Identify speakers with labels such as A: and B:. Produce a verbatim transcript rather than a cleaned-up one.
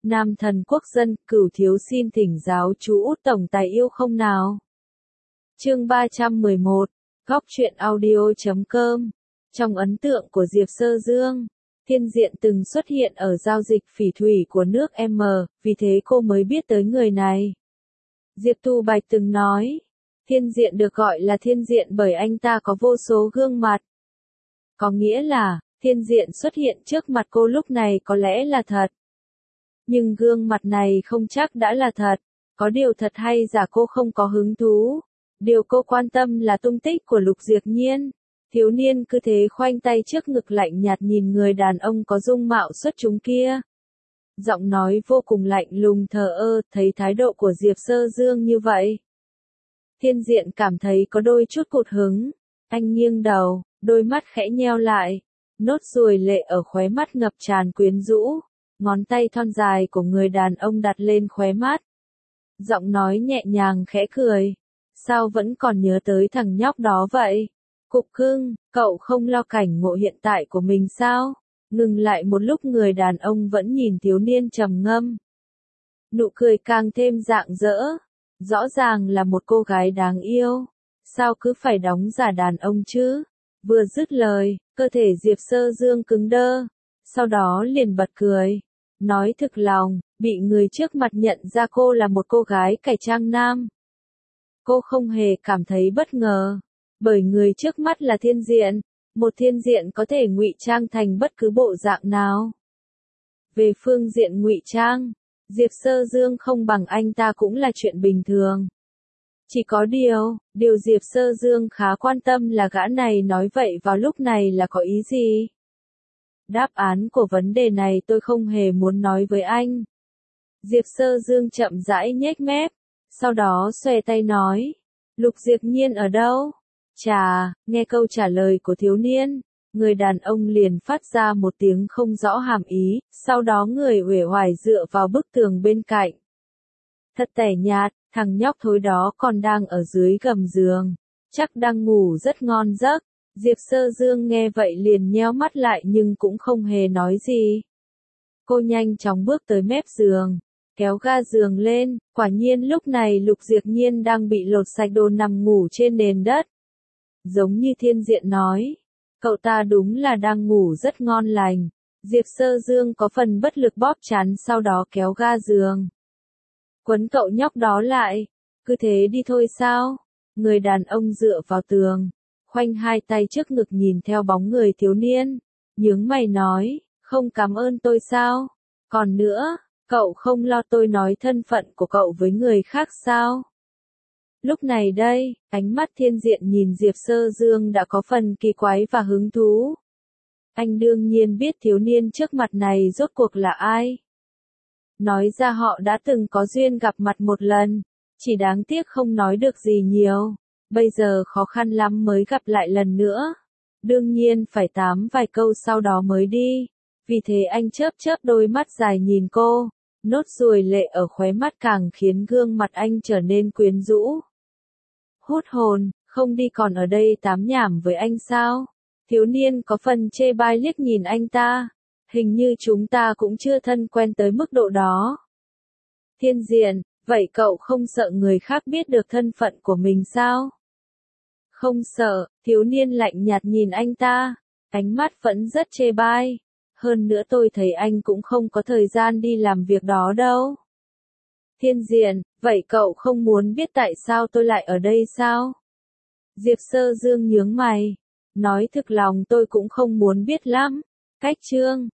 A: Nam thần quốc dân, Cửu thiếu xin thỉnh giáo chú Út tổng tài yêu không nào. Chương ba trăm mười một, góc truyện audio chấm com. Trong ấn tượng của Diệp Sơ Dương, Thiên Diện từng xuất hiện ở giao dịch phỉ thủy của nước M, vì thế cô mới biết tới người này. Diệp Tu Bạch từng nói, Thiên Diện được gọi là Thiên Diện bởi anh ta có vô số gương mặt. Có nghĩa là, Thiên Diện xuất hiện trước mặt cô lúc này có lẽ là thật. Nhưng gương mặt này không chắc đã là thật, có điều thật hay giả cô không có hứng thú. Điều cô quan tâm là tung tích của Lục Diệp Nhiên. Thiếu niên cứ thế khoanh tay trước ngực lạnh nhạt nhìn người đàn ông có dung mạo xuất chúng kia. Giọng nói vô cùng lạnh lùng thờ ơ, thấy thái độ của Diệp Sơ Dương như vậy. Thiên Diện cảm thấy có đôi chút cụt hứng. Anh nghiêng đầu, đôi mắt khẽ nheo lại. Nốt ruồi lệ ở khóe mắt ngập tràn quyến rũ. Ngón tay thon dài của người đàn ông đặt lên khóe mắt. Giọng nói nhẹ nhàng khẽ cười. Sao vẫn còn nhớ tới thằng nhóc đó vậy? Cục cưng, cậu không lo cảnh ngộ hiện tại của mình sao? Ngừng lại một lúc người đàn ông vẫn nhìn thiếu niên trầm ngâm. Nụ cười càng thêm rạng rỡ. Rõ ràng là một cô gái đáng yêu. Sao cứ phải đóng giả đàn ông chứ? Vừa dứt lời, cơ thể Diệp Sơ Dương cứng đơ. Sau đó liền bật cười. Nói thực lòng, bị người trước mặt nhận ra cô là một cô gái cải trang nam. Cô không hề cảm thấy bất ngờ. Bởi người trước mắt là Thiên Diện. Một Thiên Diện có thể ngụy trang thành bất cứ bộ dạng nào. Về phương diện ngụy trang, Diệp Sơ Dương không bằng anh ta cũng là chuyện bình thường. Chỉ có điều, điều Diệp Sơ Dương khá quan tâm là gã này nói vậy vào lúc này là có ý gì? Đáp án của vấn đề này tôi không hề muốn nói với anh. Diệp Sơ Dương chậm rãi nhếch mép, sau đó xòe tay nói, Lục Diệp Nhiên ở đâu? Chà, nghe câu trả lời của thiếu niên, người đàn ông liền phát ra một tiếng không rõ hàm ý, sau đó người uể oải dựa vào bức tường bên cạnh. Thật tẻ nhạt, thằng nhóc thối đó còn đang ở dưới gầm giường, chắc đang ngủ rất ngon giấc. Diệp Sơ Dương nghe vậy liền nheo mắt lại nhưng cũng không hề nói gì. Cô nhanh chóng bước tới mép giường, kéo ga giường lên, quả nhiên lúc này Lục Diệp Nhiên đang bị lột sạch đồ nằm ngủ trên nền đất. Giống như Thiên Diện nói, cậu ta đúng là đang ngủ rất ngon lành. Diệp Sơ Dương có phần bất lực bóp chán sau đó kéo ga giường. Quấn cậu nhóc đó lại, cứ thế đi thôi sao? Người đàn ông dựa vào tường, khoanh hai tay trước ngực nhìn theo bóng người thiếu niên, nhướng mày nói, không cảm ơn tôi sao? Còn nữa, cậu không lo tôi nói thân phận của cậu với người khác sao? Lúc này đây, ánh mắt Thiên Diện nhìn Diệp Sơ Dương đã có phần kỳ quái và hứng thú. Anh đương nhiên biết thiếu niên trước mặt này rốt cuộc là ai. Nói ra họ đã từng có duyên gặp mặt một lần, chỉ đáng tiếc không nói được gì nhiều. Bây giờ khó khăn lắm mới gặp lại lần nữa. Đương nhiên phải tám vài câu sau đó mới đi. Vì thế anh chớp chớp đôi mắt dài nhìn cô. Nốt ruồi lệ ở khóe mắt càng khiến gương mặt anh trở nên quyến rũ. Hút hồn, không đi còn ở đây tám nhảm với anh sao? Thiếu niên có phần chê bai liếc nhìn anh ta. Hình như chúng ta cũng chưa thân quen tới mức độ đó. Thiên Diện, vậy cậu không sợ người khác biết được thân phận của mình sao? Không sợ, thiếu niên lạnh nhạt nhìn anh ta, ánh mắt vẫn rất chê bai. Hơn nữa tôi thấy anh cũng không có thời gian đi làm việc đó đâu. Thiên Diện, vậy cậu không muốn biết tại sao tôi lại ở đây sao? Diệp Sơ Dương nhướng mày, nói thực lòng tôi cũng không muốn biết lắm. Cách chương